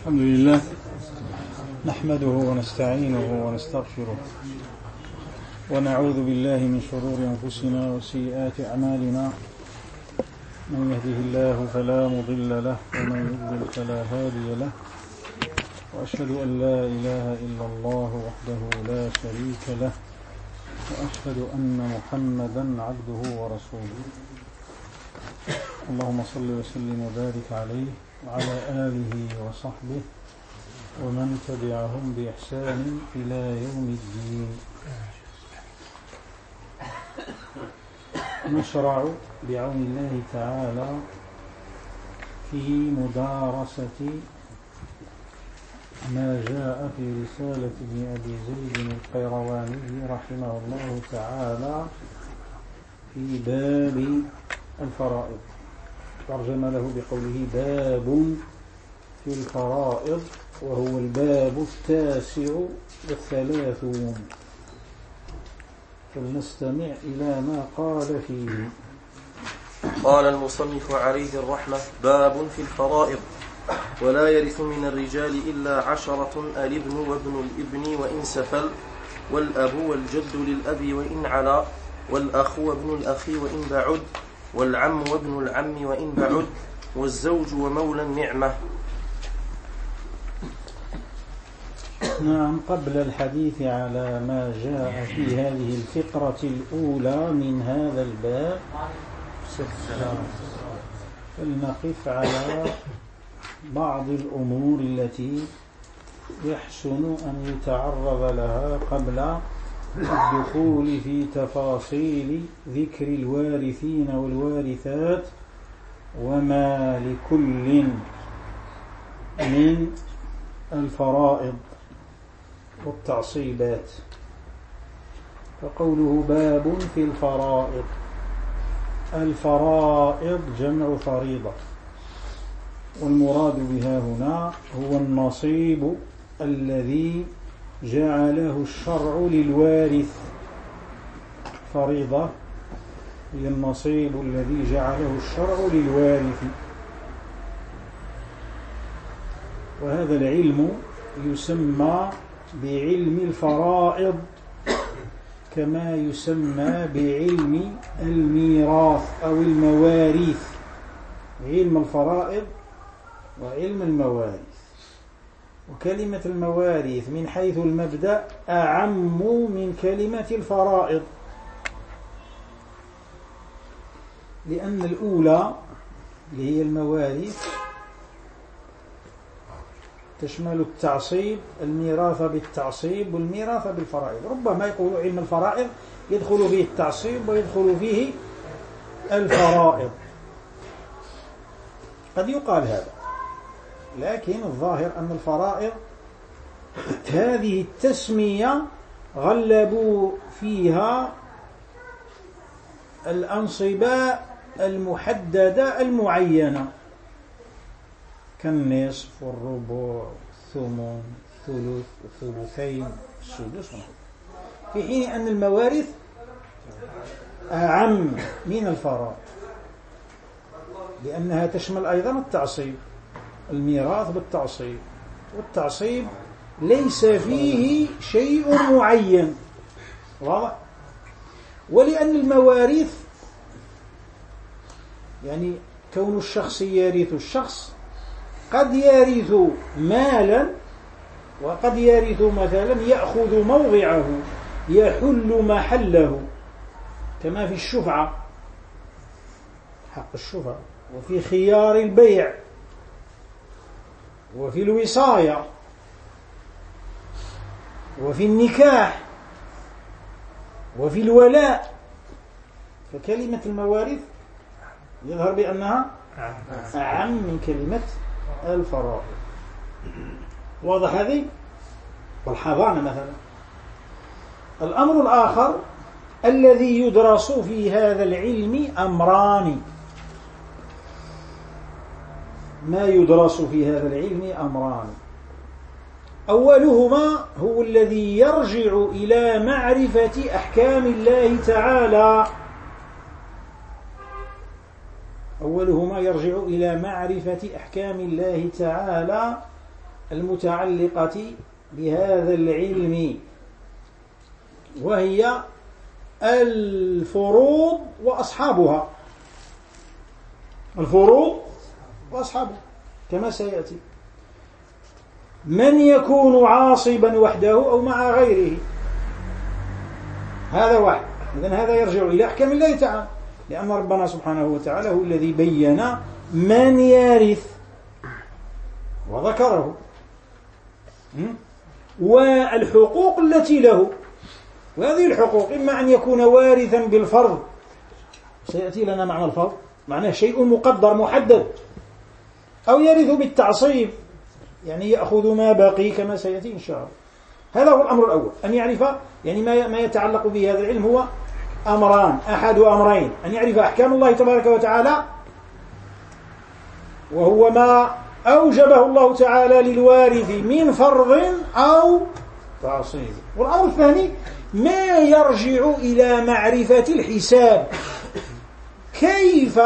الحمد لله نحمده ونستعينه ونستغفره ونعوذ بالله من شرور أنفسنا وسيئات أعمالنا. من يهده الله فلا مضل له ومن يضلل فلا هادي له، وأشهد أن لا إله إلا الله وحده لا شريك له، وأشهد أن محمدا عبده ورسوله. اللهم صل وسلم وبارك عليه وعلى آله وصحبه ومن تبعهم بإحسان إلى يوم الدين. نشرع بعون الله تعالى في مدارسة ما جاء في رسالة ابن أبي زيد القيرواني رحمه الله تعالى في باب الفرائض. ترجم له بقوله باب في الفرائض، وهو الباب 39. فلنستمع إلى ما قال فيه. قال المصنف عليه الرحمة: باب في الفرائض. ولا يرث من الرجال إلا 10: الابن وابن الابن وإن سفل، والأب والجد للأب وإن علا، والأخ وابن الأخ وإن بعد، والعم وابن العم وإن بعد، والزوج ومولى النعمة. نعم، قبل الحديث على ما جاء في هذه الفقرة الأولى من هذا الباب فلنقف على بعض الأمور التي يحسن أن يتعرض لها قبل الدخول في تفاصيل ذكر الوارثين والوارثات وما لكل من الفرائض والتعصيبات. فقوله باب في الفرائض، الفرائض جمع فريضة، والمراد بها هنا هو النصيب الذي جعله الشرع للوارث. فريضة هي النصيب الذي جعله الشرع للوارث، وهذا العلم يسمى بعلم الفرائض كما يسمى بعلم الميراث أو المواريث. علم الفرائض وعلم المواريث. وكلمة المواريث من حيث المبدأ أعم من كلمة الفرائض، لأن الأولى اللي هي المواريث تشمل التعصيب، الميراث بالتعصيب والميراث بالفرائض. ربما يقول علم الفرائض يدخل فيه التعصيب ويدخل فيه الفرائض، قد يقال هذا، لكن الظاهر أن الفرائض هذه التسمية غلبوا فيها الأنصبة المحددة المعينة كالنصف والربع والثمن الثلث الثلثين السدس، في حين أن الموارث أعم من الفرائض لأنها تشمل أيضا التعصيب، الميراث بالتعصيب، والتعصيب ليس فيه شيء معين، واضح؟ ولأن المواريث يعني كون الشخص يرث الشخص، قد يرث مالا وقد يرث مثلا يأخذ موضعه، يحل محله، كما في الشفعة، حق الشفعة، وفي خيار البيع، وفي الوصاية، وفي النكاح، وفي الولاء. فكلمة المواريث يظهر بأنها أعم من كلمة الفرائض. واضح هذه؟ والحضانة مثلا. الأمر الآخر الذي يدرس في هذا العلم أمران. ما يدرس في هذا العلم أمران: أولهما هو الذي يرجع إلى معرفة أحكام الله تعالى، أولهما يرجع إلى معرفة أحكام الله تعالى المتعلقة بهذا العلم، وهي الفروض وأصحابها. الفروض وأصحابها كما سيأتي. من يكون عاصبا وحده أو مع غيره، هذا واحد. إذن هذا يرجع إلى أحكام الله تعالى، لأن ربنا سبحانه وتعالى هو الذي بين من يرث وذكره، والحقوق التي له. وهذه الحقوق إما أن يكون وارثا بالفرض، سيأتي لنا معنى الفرض، معناه شيء مقدر محدد، أو يرث بالتعصيب، يعني يأخذ ما بقي كما سيأتي إن شاء الله. هذا هو الأمر الأول، أن يعرف يعني ما يتعلق بهذا العلم هو أمران، أحد أمرين: أن يعرف أحكام الله تبارك وتعالى، وهو ما أوجبه الله تعالى للوارث من فرض أو تعصيب. والأمر الثاني ما يرجع إلى معرفة الحساب، كيف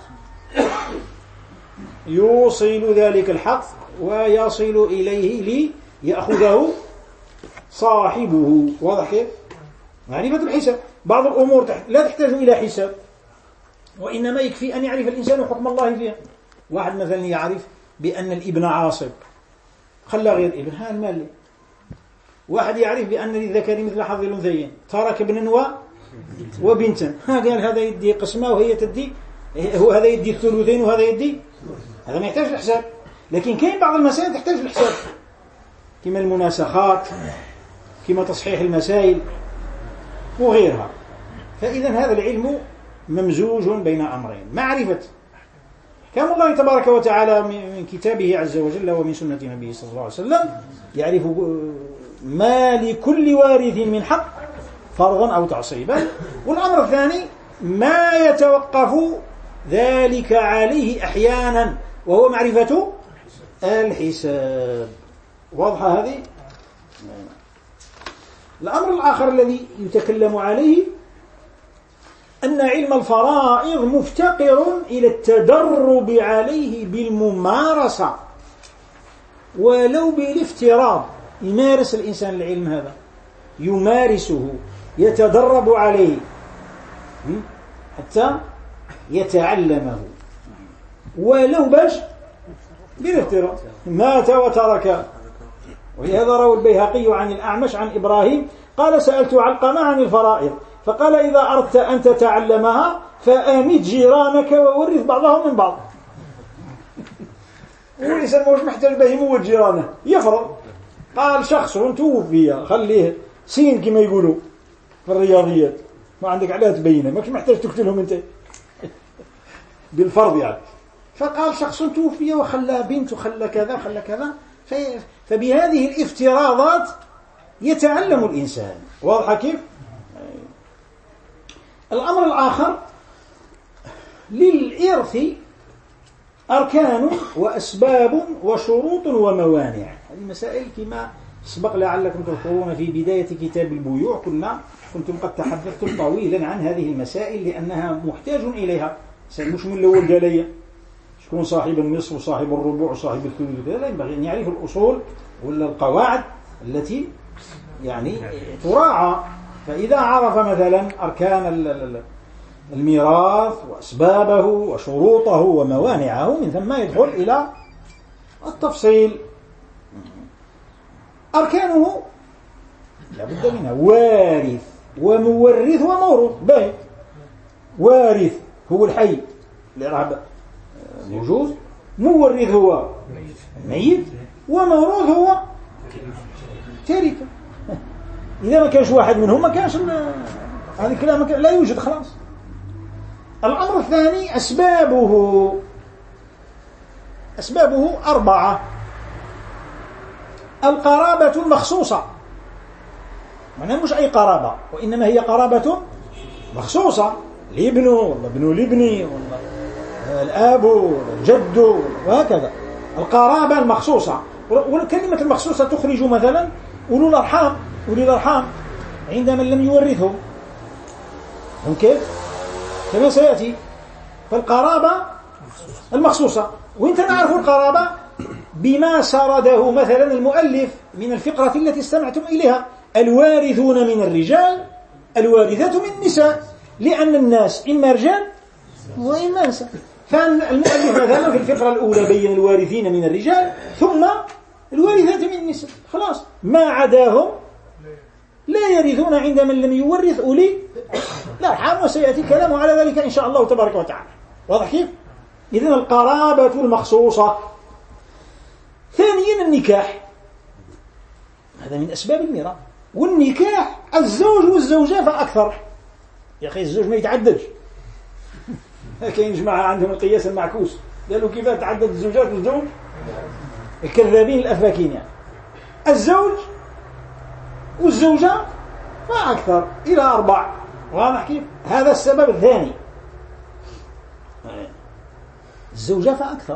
يوصل ذلك الحق ويصل إليه ليأخذه صاحبه. واضح كيف؟ معرفة الحساب. بعض الأمور لا تحتاج إلى حساب، وإنما يكفي أن يعرف الإنسان حكم الله فيها. واحد مثلا يعرف بأن الابن عاصب، خلى غير ابن، ها المال. واحد يعرف بأن للذكر مثل حظ الأنثيين، ترك ابنا وبنتا، ها قال هذا يدي قسمة وهي تدي، هذا يدي الثلثين وهذا يدي. هذا ما يحتاج الحساب. لكن كاين بعض المسائل تحتاج الحساب، كما المناسخات، كما تصحيح المسائل وغيرها. فإذا هذا العلم ممزوج بين أمرين: معرفة كما الله تبارك وتعالى من كتابه عز وجل ومن سنة نبيه صلى الله عليه وسلم، يعرف ما لكل وارث من حق فرضا أو تعصيبا. والأمر الثاني ما يتوقف ذلك عليه أحيانا، وهو معرفة الحساب. واضحة هذه؟ الأمر الآخر الذي يتكلم عليه أن علم الفرائض مفتقر إلى التدرب عليه بالممارسة، ولو بالافتراض. يمارس الإنسان العلم هذا، يمارسه، يتدرب عليه حتى يتعلمه، ولو باش بالافتراض. مات وترك. ولهذا روى البيهقي عن الأعمش عن إبراهيم قال: سألت علقمة عن الفرائض فقال: إذا أردت أن تتعلمها فآمد جيرانك وورث بعضهم من بعض. والإنسان مش محتاج به يموت جيرانه، يفرض. قال: شخص توفي، خليه سين كما يقولوا في الرياضيات، ما عندك عليها تبينه، ماكش محتاج تقتلهم انت بالفرض يعني. فقال: شخص توفي وخلى بنت وخلى كذا وخلى كذا. فبهذه الافتراضات يتعلم الإنسان. واضح كيف؟ الأمر الآخر: للإرث أركان وأسباب وشروط وموانع. هذه مسائل كما سبق لعلكم تذكرون في بداية كتاب البيوع، كنتم قد تحدثتم طويلا عن هذه المسائل لأنها محتاج إليها. مش من الأول جالية شكون صاحب النصف وصاحب الربع وصاحب الثلث، لا ينبغي أن يعرف الأصول ولا القواعد التي يعني تراعى. فإذا عرف مثلا أركان الميراث وأسبابه وشروطه وموانعه، من ثم يدخل إلى التفصيل. أركانه لابد منها: وارث ومورث وموروث. باهي، وارث هو الحي الإعراب موجود، مورث هو ميت، وموروث هو تركة. إذا ما كانش واحد منهم ما كانش هذا الكلام لا يوجد خلاص. الأمر الثاني: أسبابه 4. القرابة المخصوصة، معناها مش أي قرابة، وإنما هي قرابة مخصوصة، الابن ولا ابن الابن ولا الآب ولا الجد وهكذا. القرابة المخصوصة. والكلمة المخصوصة تخرج مثلا أولو الأرحام عند من لم يورثهم، هم كيف؟ كما سيأتي. فالقرابة المخصوصة. وإنت نعرف القرابة بما سرده مثلا المؤلف من الفقرة التي استمعتم إليها: الوارثون من الرجال، الوارثات من النساء، لأن الناس إما رجال وإما نساء. فالمؤلف مثلا في الفقرة الأولى بين الوارثين من الرجال ثم الوارثات من النساء، خلاص ما عداهم لا يرثون عند من لم يورث أولي الأرحام، وسيأتي كلامه على ذلك إن شاء الله تبارك وتعالى. واضح كيف؟ إذن القرابة المخصوصة. ثانيا النكاح، هذا من أسباب الميراث. والنكاح الزوج والزوجة فأكثر. يا أخي الزوج ما يتعددش. كاين جماعة عندهم القياس المعكوس، قالوا كيف تعدد الزوجات والزوج؟ الكذابين الأفاكين يعني. الزوج والزوجة فأكثر إلى 4. واضح كيف؟ هذا السبب الثاني. الزوجة فأكثر.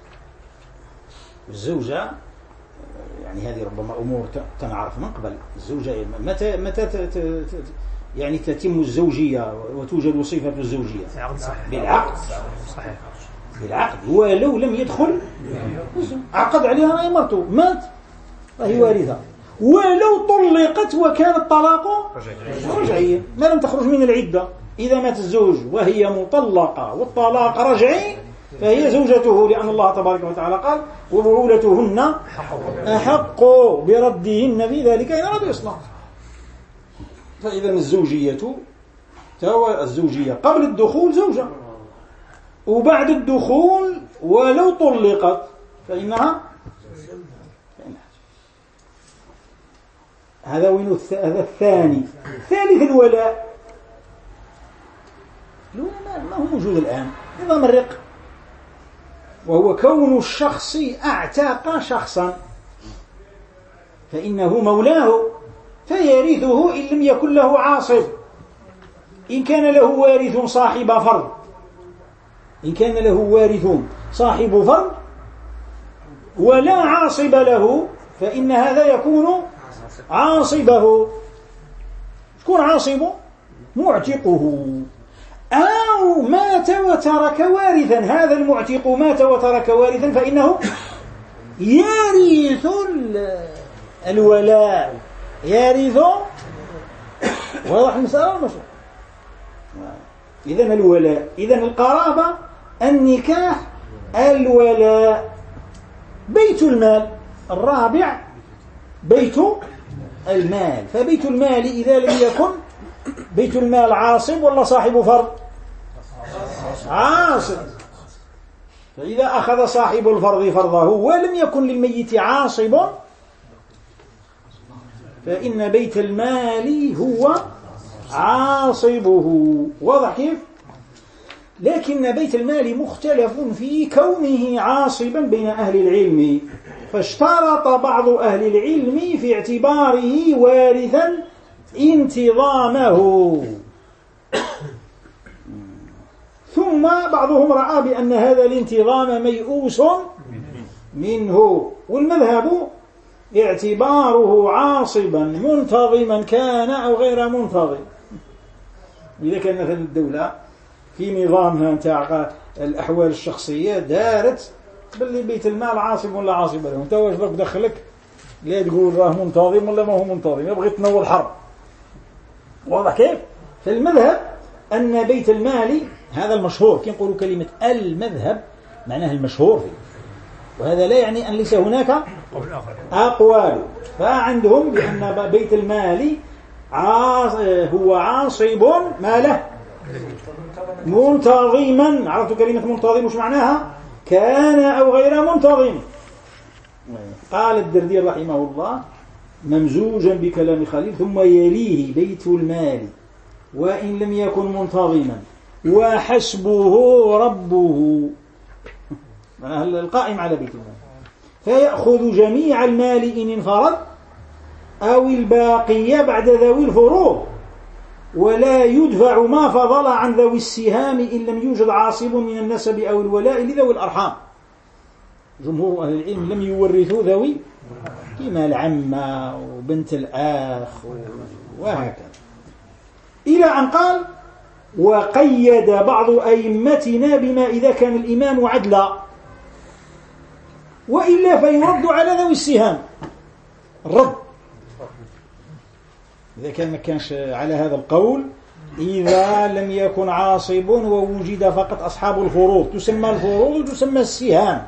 الزوجة يعني هذه ربما أمور تنعرف من قبل. الزوجة متى يعني تتم الزوجية وتوجد صفة الزوجية؟ بالعقد. صحيح. بالعقد، ولو لم يدخل عقد عليها أي مرته مات فهي وارثة، ولو طلقت وكان الطلاق رجعيا ما لم تخرج من العدة. إذا مات الزوج وهي مطلقة والطلاق رجعي فهي زوجته، لأن الله تبارك وتعالى قال: وبعولتهن أحق بردهن في ذلك إن أرادوا إصلاحا. فإذا الزوجية قبل الدخول زوجة، وبعد الدخول ولو طلقت فإنها هذا الثاني. ثالث الولاء. الولاء ما هو موجود الآن، نظام الرق، وهو كون الشخص أعتاق شخصا فإنه مولاه فيرثه إن لم يكن له عاصب. إن كان له وارث صاحب فرض، إن كان له وارث صاحب فرض ولا عاصب له فإن هذا يكون عاصبه. شكون عاصبه؟ معتقه. أو مات وترك وارثا، هذا المعتق مات وترك وارثا فإنه يرث الولاء، يرث. واضح المسألة المشروع. إذن الولاء، إذن القرابة، النكاح، الولاء. بيت المال الرابع بيت المال. فبيت المال إذا لم يكن بيت المال عاصب ولا صاحب فرض؟ عاصب. فإذا أخذ صاحب الفرض فرضه ولم يكن للميت عاصب فإن بيت المال هو عاصبه. واضح كيف؟ لكن بيت المال مختلف في كونه عاصبا بين أهل العلم، فاشترط بعض أهل العلم في اعتباره وارثا انتظامه، ثم بعضهم رأى بأن هذا الانتظام ميؤوس منه، والمذهب اعتباره عاصبا منتظما كان أو غير منتظم. إذا كان مثلا الدولة في نظامها نتاع الأحوال الشخصية دارت باللي بيت المال عاصب ولا عاصب له، انت واش راك دخلك لا تقول راه منتظم ولا ما هو منتظم، يبغي تنوض حرب. واضح كيف؟ فالمذهب أن بيت المال هذا المشهور، كي نقولوا كلمة المذهب معناه المشهور فيه، وهذا لا يعني أن ليس هناك أقوال. فعندهم بأن بيت المال هو عاصب ماله منتظما. عرفتوا كلمة منتظم وش معناها؟ كان أو غير منتظم. قال الدردير رحمه الله ممزوجا بكلام خليل: ثم يليه بيت المال وإن لم يكن منتظما وحسبه ربه، القائم على بيت المال، فيأخذ جميع المال إن انفرد أو الباقية بعد ذوي الفروض، ولا يدفع ما فضل عن ذوي السهام إن لم يوجد عاصب من النسب أو الولاء لذوي الأرحام. جمهور أهل العلم لم يورثوا ذوي كما العمة وبنت الأخ وهكذا، إلى أن قال: وقيد بعض أئمتنا بما إذا كان الإمام عدلا. وإلا فيرد على ذوي السهام. الرد إذا كان ما كانش على هذا القول، إذا لم يكن عاصب ووجد فقط أصحاب الفروض، تسمى الفروض وتسمى السهام،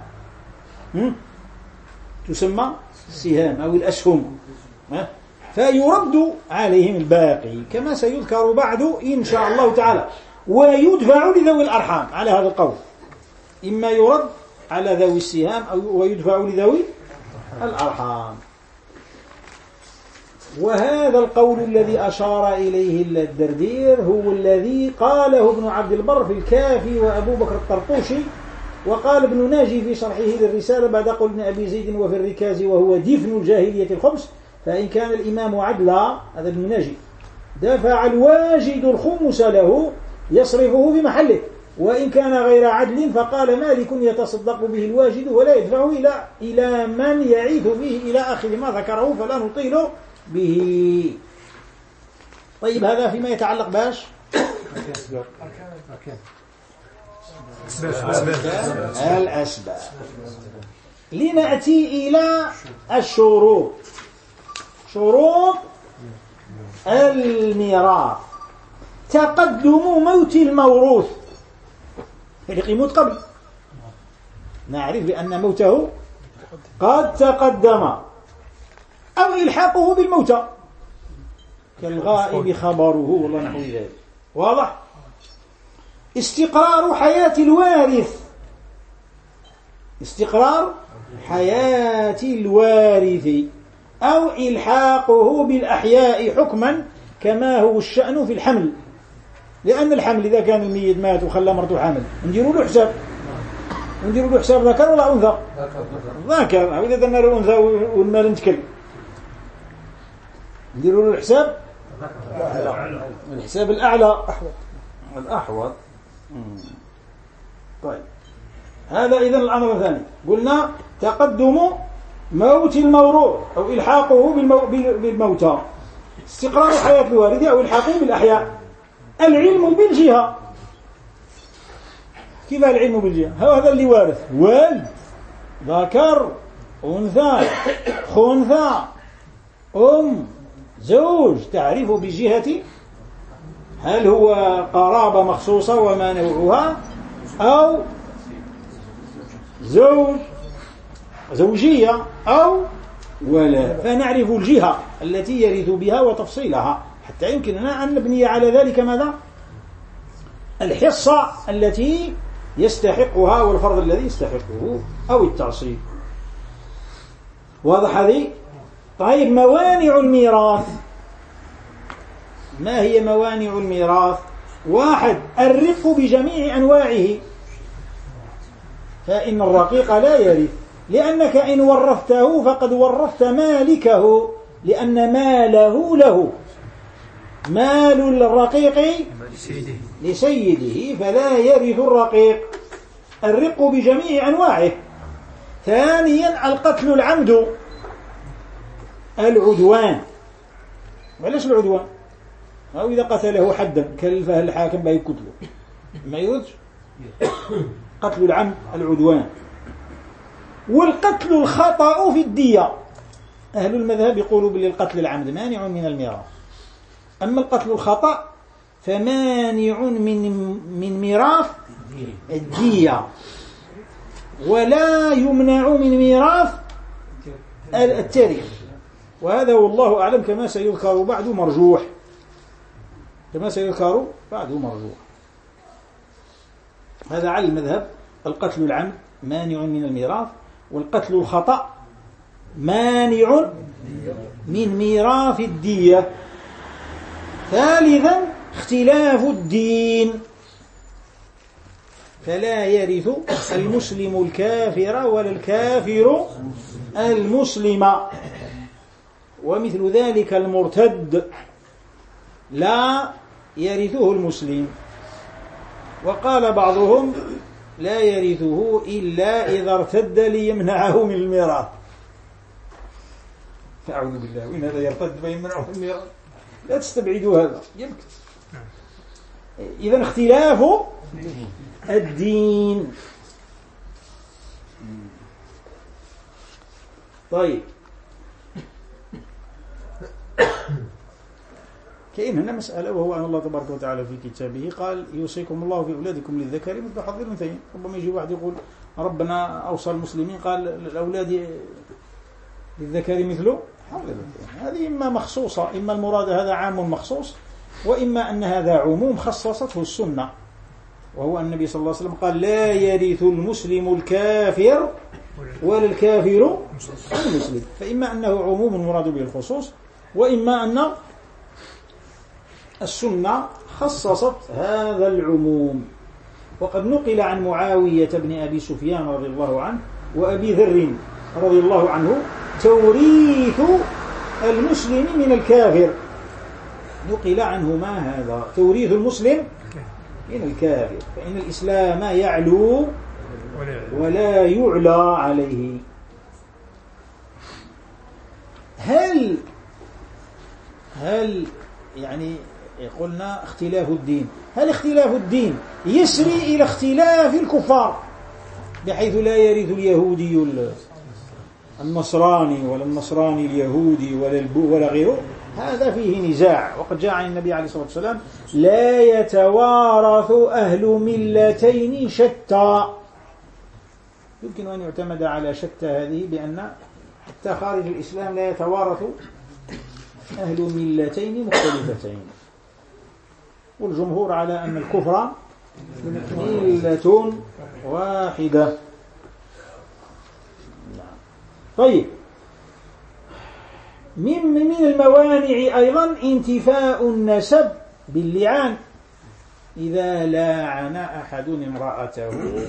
تسمى السهام أو الأسهم، فيرد عليهم الباقي كما سيذكر بعد إن شاء الله تعالى. ويدفع لذوي الأرحام على هذا القول، إما يرد على ذوي السهام أو ويدفع لذوي الأرحام. وهذا القول الذي أشار إليه الدردير هو الذي قاله ابن عبد البر في الكافي وأبو بكر الطرطوشي، وقال ابن ناجي في شرحه للرسالة بعد قول ابن أبي زيد وفي الركاز وهو دفن الجاهلية الخمس، فإن كان الإمام عدلا، هذا ابن ناجي، دفع الواجد الخمس له يصرفه في محله، وإن كان غير عدل فقال مالك يتصدق به الواجد ولا يدفعه إلى من يعيث به إلى آخر ما ذكره، فلا نطيل به. طيب هذا فيما يتعلق باش الأسباب. لنأتي إلى الشروط، شروط الميراث. تقدم موت الموروث، اللي يموت قبل، نعرف بأن موته قد تقدم، أو إلحاقه بالموتى كالغائب خبره والله نحو ذلك، واضح؟ استقرار حياة الوارث، استقرار حياة الوارث، أو إلحاقه بالأحياء حكما كما هو الشأن في الحمل، لأن الحمل إذا كان الميت مات وخلى مرته حامل نديروا له حساب، نديروا له حساب ذكر ولا أنثى؟ ذكر. أو إذا درنا له أنثى والمال نتكل نديروا له الحساب الحساب الأعلى الأحوط. طيب هذا إذن الأمر الثاني. قلنا تقدم موت الموروث أو إلحاقه بالموتى، استقرار حياة الوارث أو إلحاقه بالأحياء. العلم بالجهة، كيف العلم بالجهة؟ هذا اللي وارث، والد، ذكر، أنثى، خنثى، زوج، تعرف بجهة هل هو قرابة مخصوصة وما نوعها، أو زوجية أو ولد، فنعرف الجهة التي يرث بها وتفصيلها حتى يمكننا أن نبني على ذلك ماذا؟ الحصة التي يستحقها والفرض الذي يستحقه أو التعصيب. واضح هذه؟ طيب موانع الميراث، ما هي موانع الميراث؟ 1 الرق بجميع أنواعه، فإن الرقيق لا يرث، لأنك إن ورثته فقد ورثت مالكه، لأن ماله له، مال الرقيق لسيده فلا يرث الرقيق. الرق بجميع أنواعه. 2 القتل العمد، العدوان. وعلاش العدوان؟ أو إذا قتله حدا كلفه الحاكم به يقتله ما يردش. قتل العمد العدوان. والقتل الخطأ في الدية، أهل المذهب يقولوا بالقتل العمد مانع من الميراث، أما القتل الخطأ فمانع من ميراث الدية، ولا يمنع من ميراث التاريخ. وهذا والله أعلم كما سيذكر بعد مرجوح، كما سيذكر بعد مرجوح. هذا على المذهب القتل العمد مانع من الميراث، والقتل الخطأ مانع من ميراث الدية. 3 اختلاف الدين، فلا يرث المسلم الكافر ولا الكافر المسلم، ومثل ذلك المرتد لا يرثه المسلم. وقال بعضهم لا يرثه إلا إذا ارتد ليمنعه من الميراث. فأعوذ بالله، وإن هذا يرتد فيمنعه من الميراث، لا تستبعدوا هذا يمكن. إذن اختلاف الدين. طيب كاين هنا مسألة، وهو أن الله تبارك وتعالى في كتابه قال يوصيكم الله في أولادكم للذكر مثل حظ الأنثيين. ربما يجي واحد يقول ربنا أوصى المسلمين قال الأولاد للذكر مثل حظ الأنثيين. هذه إما مخصوصة، إما المراد هذا عام مخصوص، وإما أن هذا عموم خصصته السنة، وهو النبي صلى الله عليه وسلم قال لا يرث المسلم الكافر ولا الكافر المسلم. فإما أنه عموم مراد به الخصوص، وإما أن السنة خصصت هذا العموم. وقد نقل عن معاوية بن أبي سفيان رضي الله عنه وأبي ذر رضي الله عنه توريث المسلم من الكافر. نقل عنهما هذا توريث المسلم من الكافر، فإن الإسلام يعلو ولا يعلى عليه. هل يعني قلنا اختلاف الدين، هل اختلاف الدين يسري إلى اختلاف الكفار بحيث لا يرث اليهودي النصراني ولا النصراني اليهودي ولا غيره؟ هذا فيه نزاع. وقد جاء عن النبي عليه الصلاة والسلام لا يتوارث أهل ملتين شتى. يمكن أن يعتمد على شتى هذه بأن حتى خارج الإسلام لا يتوارث أهل ملتين مختلفتين، والجمهور على أن الكفر ملة واحدة. طيب من الموانع أيضا انتفاء النسب باللعان. إذا لاعن أحد امرأته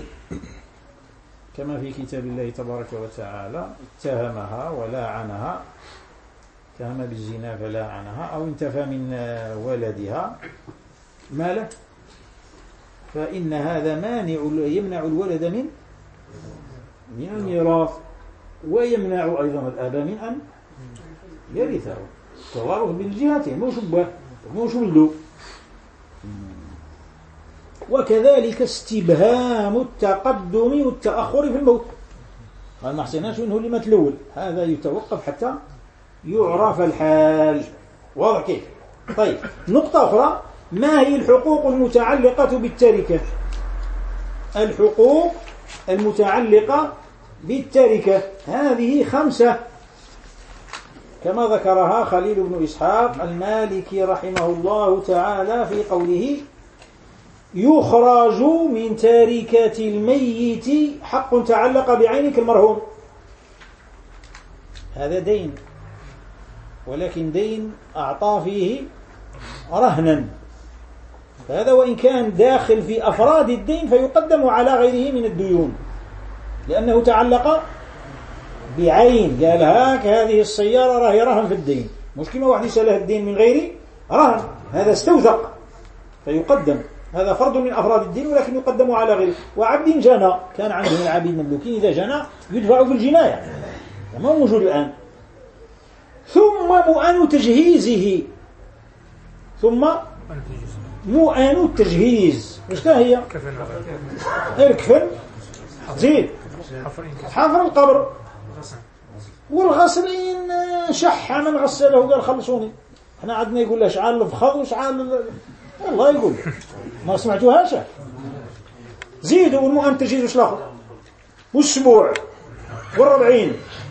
كما في كتاب الله تبارك وتعالى اتهمها ولاعنها، اتهم بالزنا فلاعنها، أو انتفى من ولدها ماله، فإن هذا مانع يمنع الولد من الميراث، ويمنع أيضا الأب من أن يرثه. توارث بالجهتين، مو ولده. وكذلك استبهام التقدم والتأخر في الموت. قال ما حسناش منه اللي مات الأول، هذا يتوقف حتى يعرف الحال. واضح كيف؟ طيب نقطة أخرى، ما هي الحقوق المتعلقة بالتركة؟ الحقوق المتعلقة بالتركة هذه 5 كما ذكرها خليل بن إسحاق المالكي رحمه الله تعالى في قوله يخرج من تاركة الميت حق تعلق بعينك المرهون. هذا دين، ولكن دين أعطى فيه رهنا، فهذا وإن كان داخل في أفراد الدين فيقدم على غيره من الديون، لأنه تعلق بعين. قال هاك هذه السيارة راهي رهن في الدين، مش كما واحد يسأله الدين من غير رهن، هذا استوثق فيقدم، هذا فرد من أفراد الدين ولكن يقدم على غيره. وعبد جنى، كان عندهم العبيد مملوكين إذا جنى يدفع بالجناية، ما هو موجود الآن. ثم مؤن تجهيزه، ثم مؤن التجهيز، ايش هي؟ الكفن، زيد حفر القبر، والغسل إن شح من غسله قال خلصوني. احنا عندنا يقول له شعال الفخذ وشعال والله يقول ما سمعتوهاش. زيدوا والمؤن تجهيز وش الآخر، والسبوع والربعين.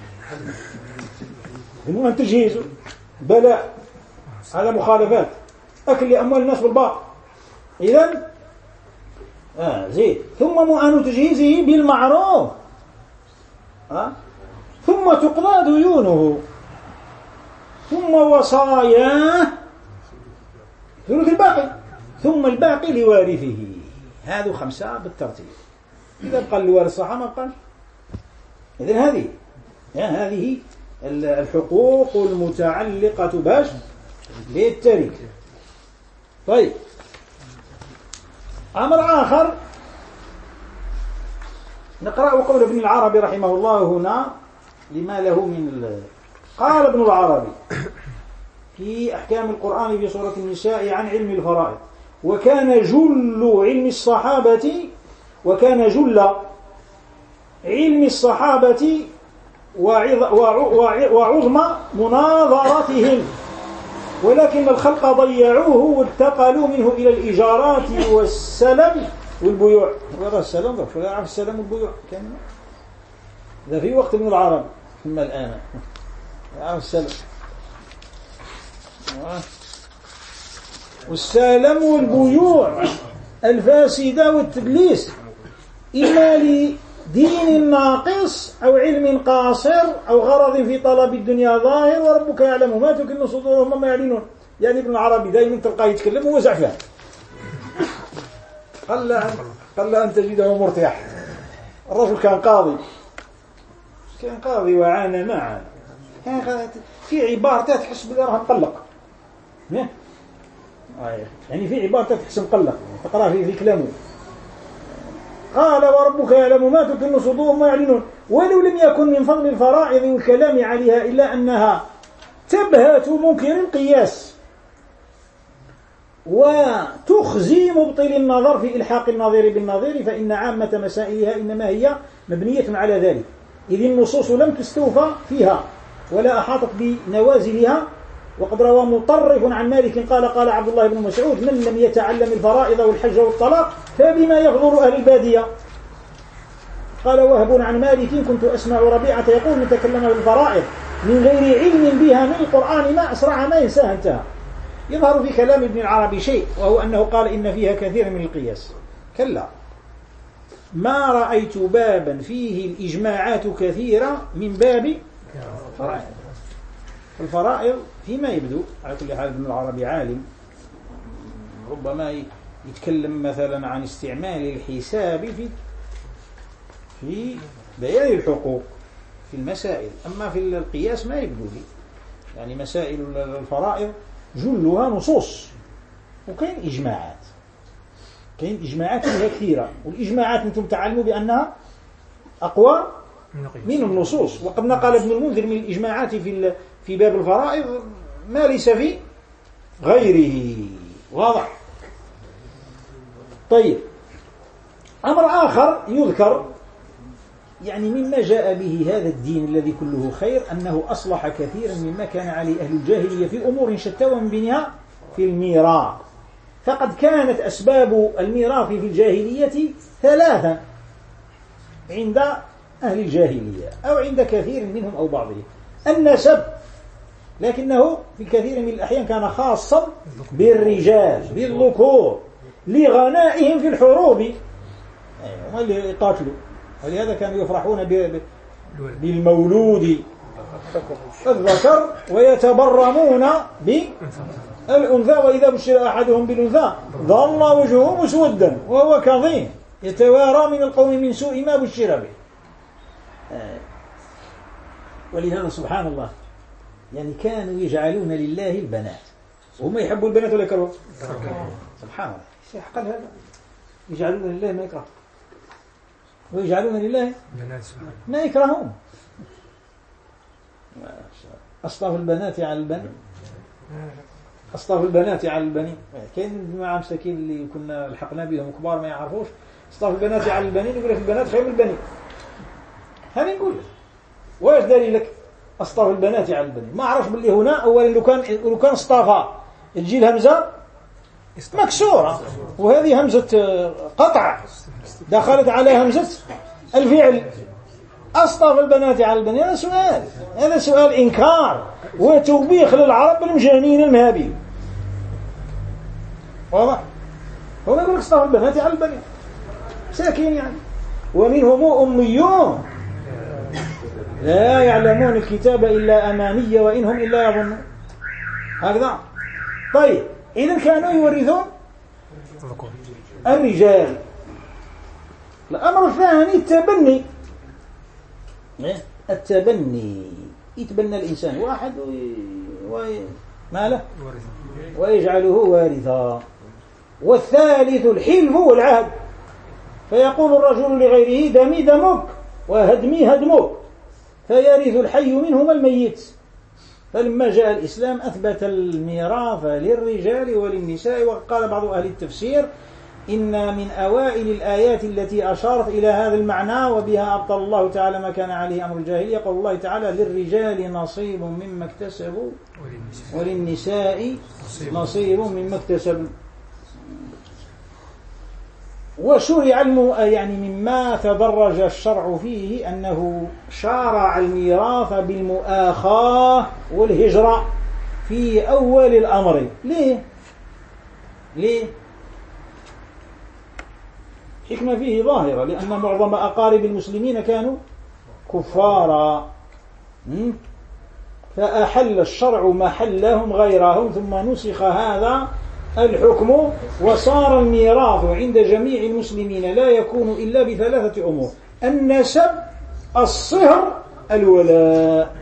المؤن تجهيز بلاء، هذا مخالفات، أكل لأموال الناس بالباطل. إذن زيد. ثم مؤن تجهيزه بالمعروف، ثم تقضى ديونه، ثم وصاياه ثلث الباقي، ثم الباقي لوارثه. هذو 5 بالترتيب. إذا قال لوارث صح ما قال. إذن هذه الحقوق المتعلقة باش بالتركة. طيب أمر آخر نقرأ قول ابن العربي رحمه الله هنا لما له من قال ابن العربي في أحكام القرآن في سورة النساء عن علم الفرائض: وكان جل علم الصحابة وعظم مناظرتهم، ولكن الخلق ضيعوه وانتقلوا منه إلى الإيجارات والسلم والبيوع. وهذا السلم لا يعرف السلم والبيوع كان ذا في وقت من العرب، ثم الآن يعرف السلم والسلم والبيوع الفاسدة والتدليس، إما لدين ناقص أو علم قاصر أو غرض في طلب الدنيا ظاهر، وربك يعلم ما تكن صدورهم وما يعلنون. يعني ابن العربي دائما تلقاه يتكلم وهو زعفان، قل أن تجده مرتاح. الرجل كان قاضي وعانى ما عانى، في عبارة تحس بأنها مقلق، يعني في عبارة تحس مقلق تقرأ في كلامه. قال وربك يعلم ما تكن صدورهم وما يعلنون، ولو لم يكن من فضل الفرائض والكلام عليها إلا أنها تبهت منكر القياس وتخزي مبطل النظر في إلحاق النظير بالنظير، فإن عامة مسائلها إنما هي مبنية على ذلك، إذ النصوص لم تستوفى فيها ولا أحاطت بنوازلها. وقد روى مطرف عن مالك قال عبد الله بن مسعود: من لم يتعلم الفرائض والحج والطلاق فبما يفضل أهل البادية. قال وهب عن مالك: كنت أسمع ربيعة يقول: من تكلم بالفرائض من غير علم بها من القرآن ما أسرع ما ينساها انتهى. يظهر في كلام ابن العربي شيء، وهو أنه قال إن فيها كثير من القياس. كلا، ما رأيت بابا فيه الإجماعات كثيرة من باب فرائض. الفرائض فيما يبدو على كل حال ابن العربي عالم، ربما يتكلم مثلا عن استعمال الحساب في بيان الحقوق في المسائل، أما في القياس ما يبدو لي. يعني مسائل الفرائض جلها نصوص، وكاين إجماعات فيها كثيرة، والإجماعات أنتم تعلموا بأنها أقوى من النصوص. وقد نقل ابن المنذر من الإجماعات في باب الفرائض ما ليس في غيره. واضح؟ طيب، أمر آخر يذكر يعني مما جاء به هذا الدين الذي كله خير، أنه أصلح كثيرا مما كان عليه أهل الجاهلية في أمور شتى، ومن بينها في الميراث. فقد كانت أسباب الميراث في الجاهلية ثلاثة عند أهل الجاهلية أو عند كثير منهم أو بعضهم. النسب، لكنه في كثير من الأحيان كان خاصا بالرجال بالذكور لغنائهم في الحروب، هم اللي يقاتلوا، ولهذا كانوا يفرحون بالمولود الذكر ويتبرمون بالأنثى، وإذا بشر أحدهم بالأنثى ظل وجهه مسودا وهو كظيم يتوارى من القوم من سوء ما بشر به. ولهذا سبحان الله يعني كانوا يجعلون لله البنات، وهم يحبوا البنات ولا يكرهوا؟ سبحان الله، يحق هذا، يجعلون لله ما يكره ويجعلون لله ما يكرهون. أصطاف البنات على البنين، أصطاف البنات على البنين. كاين مع مساكين اللي كنا لحقنا بهم كبار ما يعرفوش أصطاف البنات على البنين، يقول لك البنات خير من البنين. هذا نقول واش دليل لك أصطاف البنات على البنين؟ ما عرفش باللي هنا أولا لو كان اصطافها تجي الهمزة مكسورة، وهذه همزة قطع دخلت على همزة الفعل. أصطاف البنات على البنين، هذا سؤال إنكار وتوبيخ للعرب المجانين المهابين. واضح؟ هو يقول لك أصطاف البنات على البنين ساكين يعني، ومنهم أميون لا يعلمون الكتاب إلا أماني وإنهم إلا يظنون. هكذا. طيب، إذن كانوا يورثون الرجال. الأمر الثاني التبني، يتبنى الإنسان واحد ماله ويجعله وارثا. والثالث الحلف والعهد، فيقول الرجل لغيره دمي دمك وهدمي هدمك، فيرث الحي منهما الميت. فلما جاء الإسلام أثبت الميراث للرجال وللنساء. وقال بعض أهل التفسير إن من أوائل الآيات التي أشارت إلى هذا المعنى وبها أبطل الله تعالى ما كان عليه أمر الجاهلية قول الله تعالى للرجال نصيب مما اكتسبوا وللنساء نصيب مما اكتسبوا. وشرع يعني مما تدرج الشرع فيه أنه شارع الميراث بالمؤاخاة والهجرة في أول الأمر. ليه؟ حكمة فيه ظاهرة، لأن معظم أقارب المسلمين كانوا كفارا، فأحل الشرع محلهم غيرهم، ثم نسخ هذا الحكم وصار الميراث عند جميع المسلمين لا يكون إلا بثلاثة أمور: النسب، الصهر، الولاء.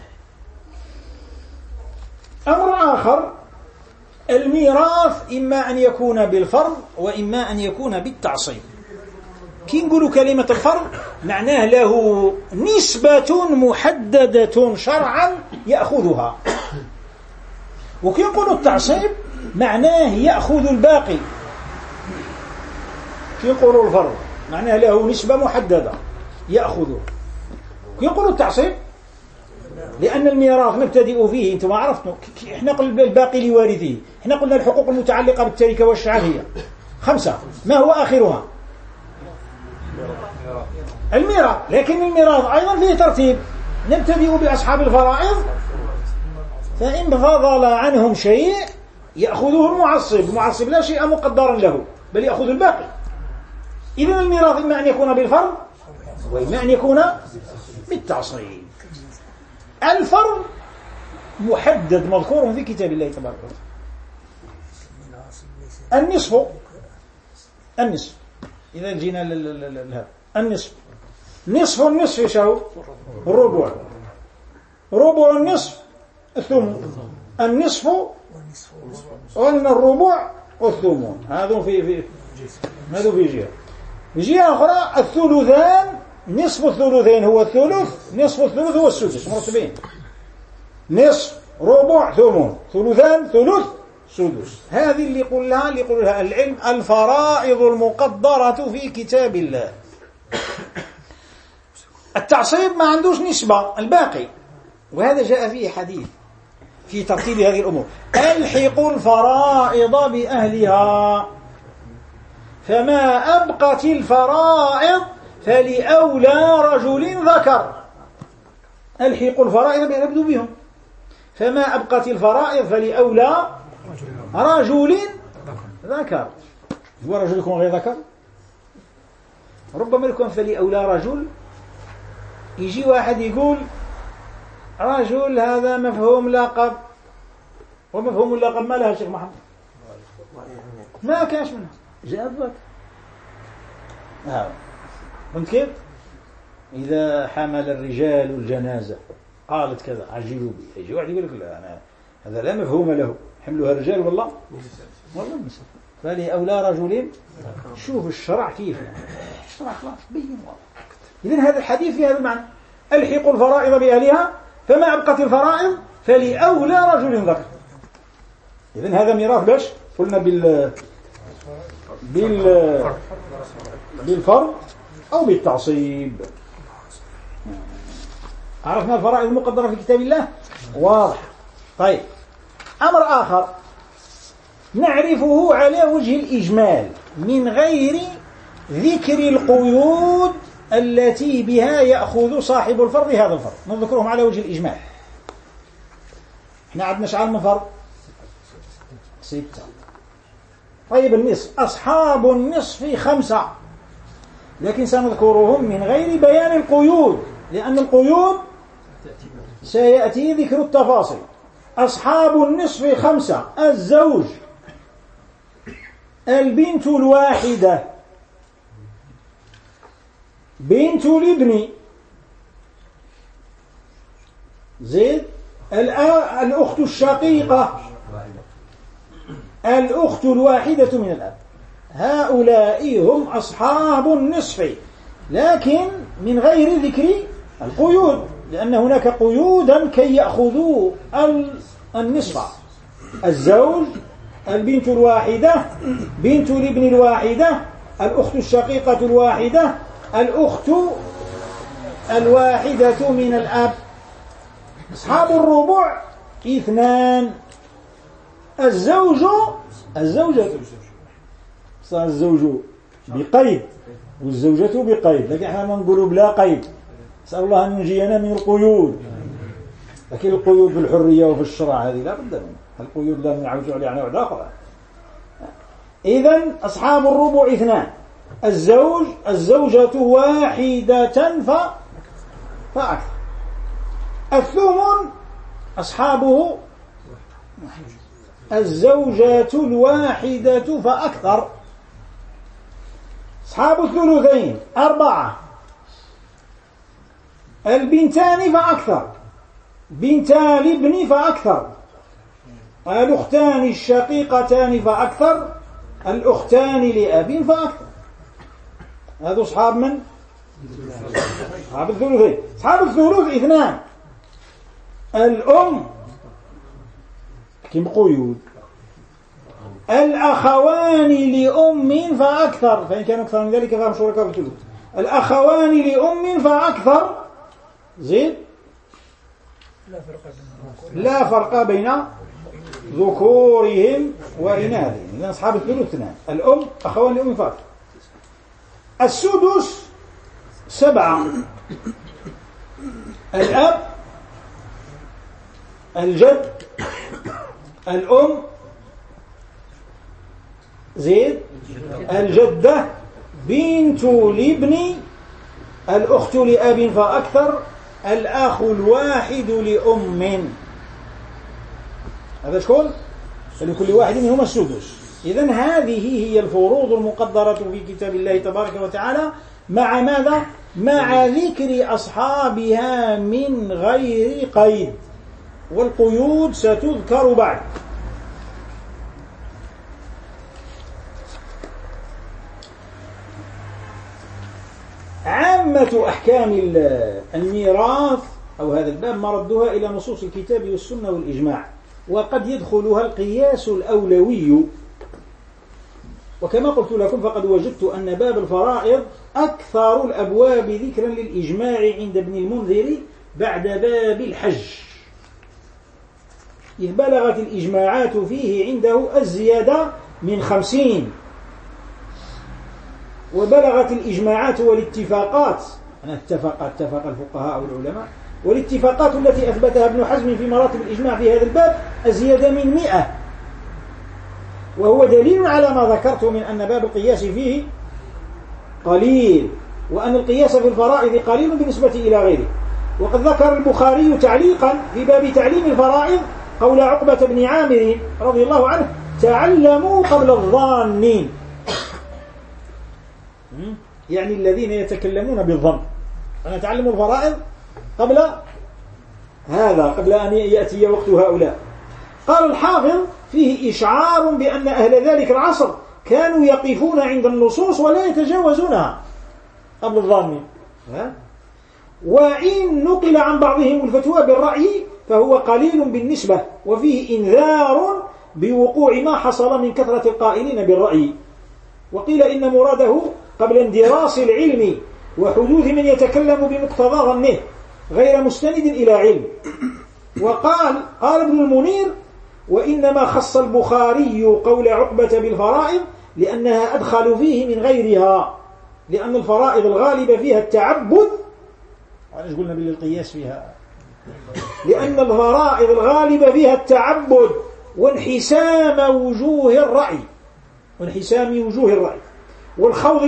أمر آخر: الميراث إما أن يكون بالفرض وإما أن يكون بالتعصيب. كي نقول كلمة الفرض معناه له نسبة محددة شرعا يأخذها، وكي نقول التعصيب معناه يأخذ الباقي. كي نقول الفرض معناه له نسبة محددة يأخذه. كي نقول التعصيب لأن الميراث نبتدئ فيه، أنتم ما عرفتوا، إحنا قلنا الباقي لوارثه، إحنا قلنا الحقوق المتعلقة بالتركة والشعبية 5، ما هو آخرها؟ الميراث. لكن الميراث أيضا فيه ترتيب، نبتدئ بأصحاب الفرائض، فإن فضل عنهم شيء يأخذه المعصب. المعصب لا شيء مقدرا له بل يأخذ الباقي. إذن الميراث إما أن يكون بالفرض وإما أن يكون بالتعصيب. الفرض محدد مذكور في كتاب الله تبارك وتعالى. النصف إذا جينا لهذا النصف، نصف النصف شو؟ الربع. ربع النصف الثمن. النصف وأن الربع والثمن. هذا في جهة. جهة أخرى الثلثان. نصف الثلثين هو الثلث، نصف الثلث هو السدس، مرتبين. نصف، ربع، ثمن، ثلثان، ثلث، سدس. هذه اللي يقول لها العلم الفرائض المقدرة في كتاب الله. التعصيب ما عندوش نسبة، الباقي. وهذا جاء فيه حديث في ترتيب هذه الأمور: ألحقوا الفرائض بأهلها، فما أبقت الفرائض فلأولى رجل ذكر. ألحقوا الفرائض بأبدوا بهم، فما أبقت الفرائض فلأولى رجل ذكر. هو رجل يكون غير ذكر؟ ربما يكون فلأولى رجل. يجي واحد يقول رجل هذا مفهوم لقب، ومفهوم اللقب ما لها شيخ محمد، ما كانش منها، جاء الذكر. فهمت كيف؟ إذا حمل الرجال الجنازة قالت كذا عجلوا بي، يجي واحد يقول لك لا، أنا هذا لا مفهوم له، حملها الرجال والله النساء، فلأولى رجل. شوف الشرع كيف، الشرع خلاص بين واضح. إذن هذا الحديث في هذا المعنى: ألحقوا الفرائض بأهلها، فما أبقت الفرائض فلأولى رجل ذكر. إذن هذا ميراث باش قلنا بالفرض أو بالتعصيب. عرفنا الفرائض المقدرة في كتاب الله واضح. طيب، أمر آخر نعرفه على وجه الإجمال من غير ذكر القيود التي بها يأخذ صاحب الفرض هذا الفرض، نذكرهم على وجه الإجمال. احنا عندنا شعار من فرض 6. طيب، النصف، أصحاب النصف 5، لكن سنذكرهم من غير بيان القيود، لأن القيود سيأتي ذكر التفاصيل. أصحاب النصف 5: الزوج، البنت الواحدة، بنت الابن، زيد، الأخت الشقيقة، الأخت الواحدة من الأب. هؤلاء هم أصحاب النصف، لكن من غير ذكر القيود، لأن هناك قيودا كي يأخذوا النصف: الزوج، البنت الواحدة، بنت الابن الواحدة، الأخت الشقيقة الواحدة، الأخت الواحدة من الأب. أصحاب الربع 2. الزوجة صار الزوج بقيد والزوجة بقيد، لكن احنا ما نقولوا بلا قيد. نسأل الله أن ينجينا من القيود، لكن القيود في الحرية وفي الشرع هذه لا بد منها، القيود لا نعوج عليها نوع آخر. إذن أصحاب الربع 2. الزوجة واحدة فأكثر. الثمن أصحابه الزوجة الواحدة فأكثر. أصحاب الثلثين 4. البنتان فأكثر، بنتا الابن فأكثر، الأختان الشقيقتان فأكثر، الأختان لأب فأكثر. هذا أصحاب من؟ أصحاب الثلثين. أصحاب الثلث 2. الأم كم قيود، الأخوان لأم فأكثر، فإن كانوا أكثر من ذلك فهم شركاء في الثلث. الأخوان لأم فأكثر. زيد لا فرق بين ذكورهم وإناثهم. إذن أصحاب الثلث 2. الأم أخوان لأم فأكثر. السدس 7. الأب، الجد، الأم، زيد الجدة، بنت الابن، الأخت لأب فأكثر، الأخ الواحد لأم. هذا شكون؟ فلكل واحد منهما السدس. إذن هذه هي الفروض المقدرة في كتاب الله تبارك وتعالى، مع ماذا؟ مع ذكر أصحابها من غير قيد، والقيود ستذكر بعد. عامة أحكام الميراث أو هذا الباب مردها إلى نصوص الكتاب والسنة والإجماع، وقد يدخلها القياس الأولوي. وكما قلت لكم فقد وجدت أن باب الفرائض أكثر الأبواب ذكرا للإجماع عند ابن المنذر بعد باب الحج، إذ بلغت الإجماعات فيه عنده الزيادة من 50. وبلغت الإجماعات والاتفاقات، اتفق الفقهاء والعلماء، والاتفاقات التي أثبتها ابن حزم في مراتب الإجماع في هذا الباب الزيادة من 100. وهو دليل على ما ذكرت من أن باب القياس فيه قليل، وأن القياس في الفرائض قليل بالنسبة إلى غيره. وقد ذكر البخاري تعليقا في باب تعليم الفرائض قول عقبة بن عامر رضي الله عنه: تعلموا قبل الظانين، يعني الذين يتكلمون بالظن، أنا تعلموا الفرائض قبل هذا، قبل أن يأتي وقت هؤلاء. قال الحافظ: فيه إشعار بأن أهل ذلك العصر كانوا يقفون عند النصوص ولا يتجاوزونها قبل الظانين. وإن نقل عن بعضهم الفتوى بالرأي فهو قليل بالنسبة، وفيه إنذار بوقوع ما حصل من كثرة القائلين بالرأي. وقيل إن مراده قبل اندراس العلم وحدوث من يتكلم بمقتضى ظنه غير مستند إلى علم. وقال ابن المنير: وإنما خص البخاري قول عقبة بالفرائض لأنها أدخل فيه من غيرها، لأن الفرائض الغالبة فيها التعبد. علاش قلنا بالقياس فيها؟ لأن الفرائض الغالبة فيها التعبد وانحسام وجوه الرأي، والخوض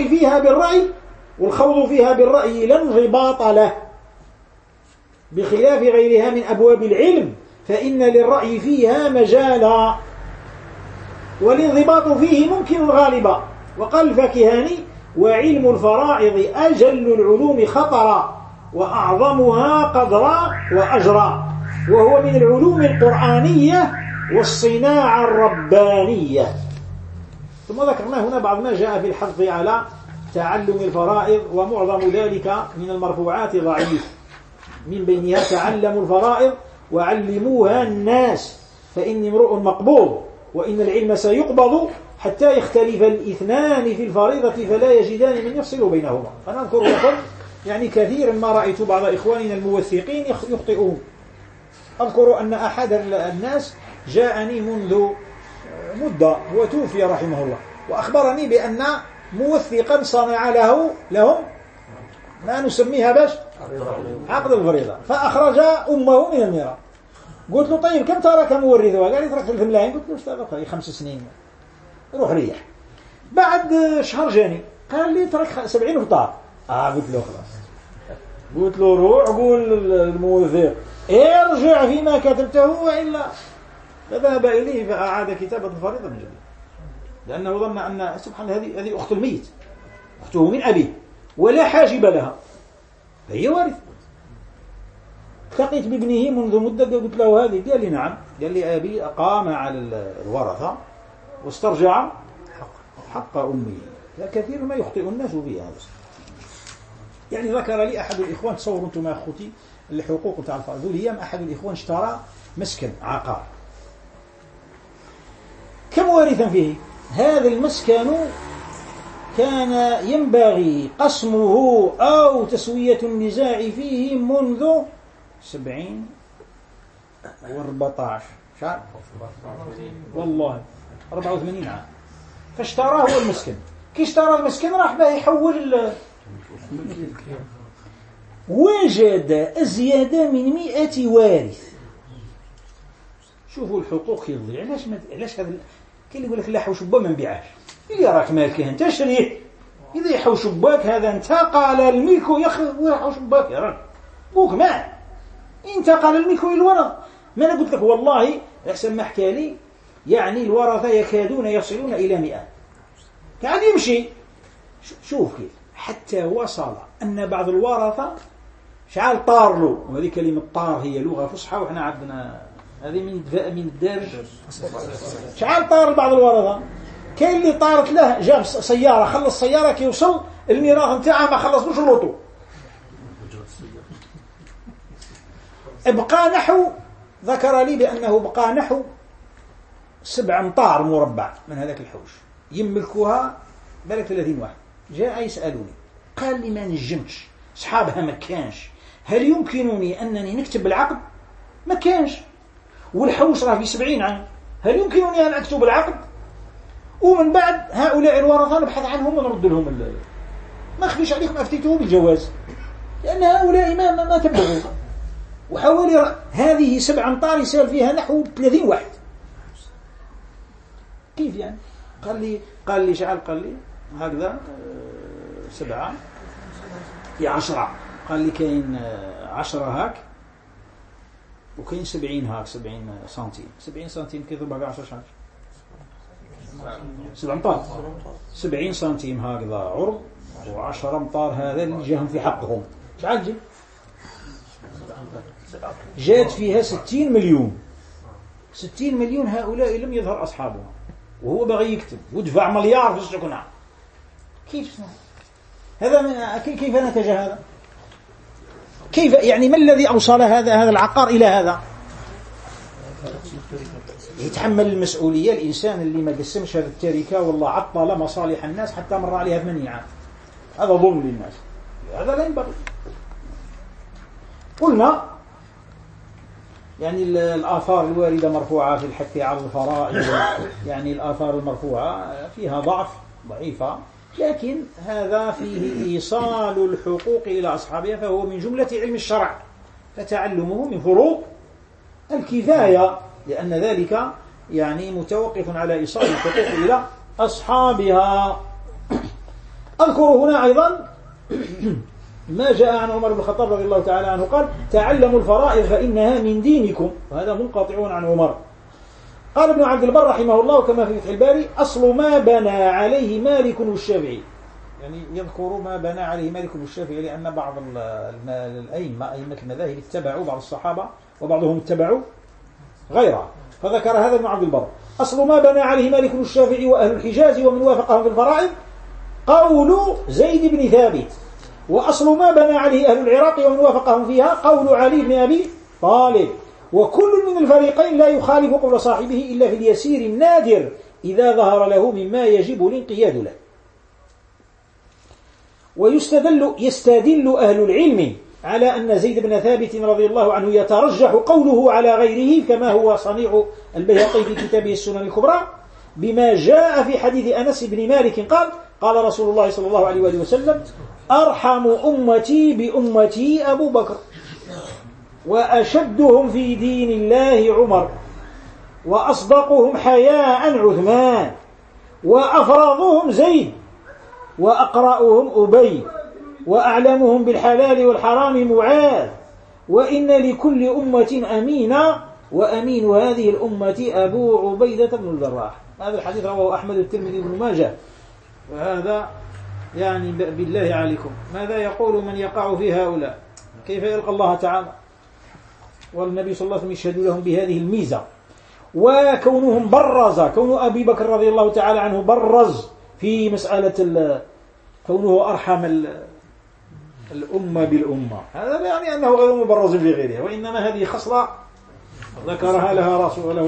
فيها بالرأي لا انضباط له، بخلاف غيرها من أبواب العلم فإن للرأي فيها مجالا، والانضباط فيه ممكن غالبا. وقال الفاكهاني: وعلم الفرائض أجل العلوم خطرا وأعظمها قدرا وأجرا، وهو من العلوم القرآنية والصناعة الربانية. ثم ذكرنا هنا بعض ما جاء في الحث على تعلم الفرائض، ومعظم ذلك من المرفوعات ضعيف، من بينها: تعلموا الفرائض وعلموها الناس فإني امرؤ مقبوض، وإن العلم سيقبض حتى يختلف الاثنان في الفريضة فلا يجدان من يفصل بينهما. أنا أذكر لكم يعني كثيرا ما رأيت بعض إخواننا الموثقين يخطئون. أذكر أن أحد الناس جاءني منذ مدة وتوفي رحمه الله، وأخبرني بأن موثقا صنع لهم ما نسميها باش عقد الفريضة، فأخرج أمه من الميراث. قلت له طيب كم ترك مورثها؟ قال لي ترك 3 ملايين. قلت له استاذ 5 سنين روح ريح. بعد شهر جاني قال لي ترك 70 فطار. قلت له خلاص، قلت له روح قول للموثق ارجع فيما كتبته وإلا. فذهب إليه فأعاد كتابة الفريضة من جديد، لأنه ظن أن سبحان هذه أخت الميت، أخته من أبيه ولا حاجب لها، فهي وارث. التقيت بابنه منذ مدة قلت له هذه، قال لي نعم، قال لي أبي أقام على الورثة واسترجع حق أمه. كثير ما يخطئ الناس في هذا. يعني ذكر لي أحد الإخوان، تصوروا أنتم أخوتي الحقوق تاع الفرد، ذو الأيام أحد الإخوان اشترى مسكن عقار، كم وارثا فيه؟ هذا المسكن كان ينبغي قسمه أو تسوية النزاع فيه منذ 70 و14 شهر والله 84 عام. فاشتراه هو المسكن. كي اشترى المسكن راح باه يحول وجد أزيد من 100 وارث. شوفوا الحقوق يضيع. علاش هذا كاين اللي يقول لك لا حوش با ما نبيعاش، اللي راك مالك انت شريه. اذا يحوش باك هذا انتقل الملك يا اخي، ويحوش باك يا راجل بوك ما انتقل الملك الى الورث. ما انا قلت لك والله احسن ما حكى لي، يعني الورثه يكادون يصلون الى 100. قاعد يمشي شوف كيف حتى وصل ان بعض الورثه شعال طار له، وهذه كلمه طار هي لغه فصحى وحنا عندنا هذه من الدارج. شعال طار بعض الورثه، كاين اللي طارت له جاب سياره، خلص سياره كي يوصل الميراث نتاعها ما خلصوش اللوطو، ابقى نحو، ذكر لي بانه بقى نحو 7 أمتار مربع من هذاك الحوش يملكوها بالك 30 واحد. جاء يسالوني قال لي ما نجمتش، اصحابها ما كانش، هل يمكنني انني نكتب العقد؟ ما كانش، والحوش راه في 70 عام، هل يمكنني ان اكتب العقد؟ ومن بعد هؤلاء الورثة نبحث عنهم ونرد لهم ما اخفيش عليكم افتيته بالجواز، لان هؤلاء ما تبعوا. وحوالي هذه 7 أمتار يسال فيها نحو 30 واحد. كيف يعني؟ قال لي شعل، قال لي هكذا 7 في 10، قال لي كاين 10 هاك وكاين 70 هاك، 70 سنتيم، 70 سنتيم كيضرب ب 10 شهر 7 أمتار، 70 سنتيم هكذا عرض، و10 أمتار هذا اللي جاهم في حقهم. شحال تجي؟ جات فيها 60 مليون. 60 مليون هؤلاء لم يظهر أصحابهم، وهو باغي يكتب ودفع مليار في السكنة. كيف هذا؟ كيف نتج هذا؟ كيف يعني؟ ما الذي أوصل هذا العقار إلى هذا؟ يتحمل المسؤولية الإنسان اللي ما قسمش هذه التركة والله عطل مصالح الناس حتى مر عليها 80 عام. هذا ظلم للناس، هذا لا ينبغي. قلنا يعني الآثار الواردة مرفوعة في الحث على الفرائض، يعني الآثار المرفوعة فيها ضعيفة، لكن هذا فيه إيصال الحقوق إلى أصحابها، فهو من جملة علم الشرع، فتعلمه من فروض الكفاية، لأن ذلك يعني متوقف على إيصال الحقوق إلى أصحابها. أذكر هنا أيضا ما جاء عن عمر بن الخطاب رضي الله تعالى عنه قال: تعلموا الفرائض فإنها من دينكم، وهذا منقطع عن عمر. قال ابن عبد البر رحمه الله كما في فتح الباري: أصل ما بنى عليه مالك والشافعي، يعني يذكر ما بنى عليه مالك والشافعي، لأن بعض أئمة المذاهب اتبعوا بعض الصحابة وبعضهم اتبعوا غيره، فذكر هذا ابن عبد البر: أصل ما بنى عليه مالك والشافعي وأهل الحجاز ومن وافقهم في الفرائض قول زيد بن ثابت، وأصل ما بنى عليه أهل العراق ومن وافقهم فيها قول علي بن أبي طالب، وكل من الفريقين لا يخالف قول صاحبه إلا في اليسير النادر إذا ظهر له مما يجب الانقياد له. يستدل أهل العلم على أن زيد بن ثابت رضي الله عنه يترجح قوله على غيره كما هو صنيع البيهقي في كتابه السنن الكبرى بما جاء في حديث أنس بن مالك قال رسول الله صلى الله عليه وسلم: أرحم أمتي بأمتي أبو بكر، وأشدهم في دين الله عمر، وأصدقهم حياء عثمان، وأفرضهم زيد، وأقرأهم أبي، وأعلمهم بالحلال والحرام معاذ، وإن لكل أمة أمينا، وأمين هذه الأمة أبو عبيدة بن الجراح. هذا الحديث رواه أحمد الترمذي بن ماجه. وهذا يعني بالله عليكم ماذا يقول من يقع في هؤلاء؟ كيف يلقى الله تعالى؟ والنبي صلى الله عليه وسلم يشهد لهم بهذه الميزة. وكونهم كون أبي بكر رضي الله تعالى عنه برز في مسألة كونه أرحم الأمة بالأمة، هذا لا يعني أنه غير مبرز في غيره، وإنما هذه خصلة ذكرها له رسول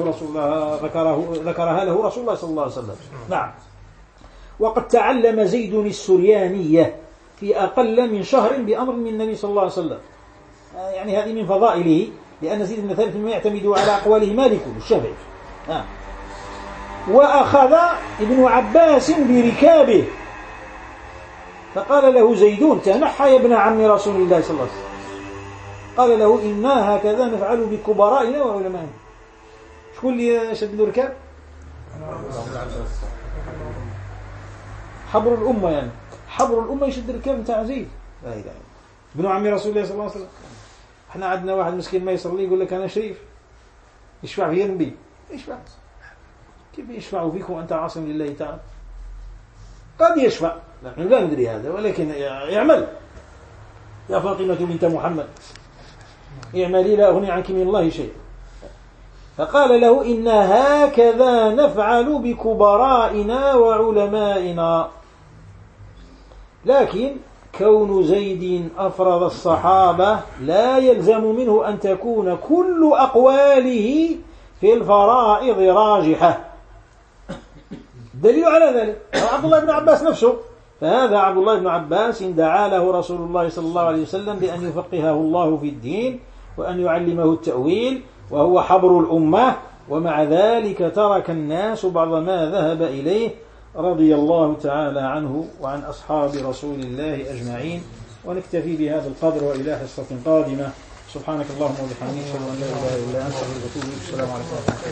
الله صلى الله عليه وسلم. نعم. وقد تعلم زيد السريانية في أقل من شهر بأمر من النبي صلى الله عليه وسلم. يعني هذه من فضائله، لأن زيد بن ثابت ما يعتمد على أقواله مالك والشافعي. وأخذ ابن عباس بركابه فقال له زيدون: تنحى يا ابن عم رسول الله صلى الله عليه وسلم. قال له: إنا هكذا نفعل بكبرائنا وعلمائنا. شكون اللي شد الركاب؟ حبر الأمة، يعني حبر الأمة يشد الركاب نتاع زيد. لا إله إلا الله، ابن عم رسول الله صلى الله عليه وسلم. احنا عندنا واحد مسكين ما يصلي يقول لك أنا شريف، يشفع في النبي. يشفع كيف يشفع فيكم وأنت عاصم لله تعالى؟ قد يشفع، نحن لا ندري هذا، ولكن يعمل. يا فاطمة بنت محمد اعملي لا أغني عنك من الله شيء. فقال له: إن هكذا نفعل بكبرائنا وعلمائنا. لكن كون زيد أفرض الصحابة لا يلزم منه أن تكون كل أقواله في الفرائض راجحة. دليل على ذلك عبد الله بن عباس نفسه. فهذا عبد الله بن عباس دعا له رسول الله صلى الله عليه وسلم بأن يفقهه الله في الدين وأن يعلمه التأويل، وهو حبر الأمة، ومع ذلك ترك الناس بعض ما ذهب إليه رضي الله تعالى عنه وعن أصحاب رسول الله أجمعين. ونكتفي بهذا القدر، وإلى حصة قادمة. سبحانك اللهم وبحمدك، أشهد أن لا إله إلا أنت، أستغفرك وأتوب إليك. السلام عليكم.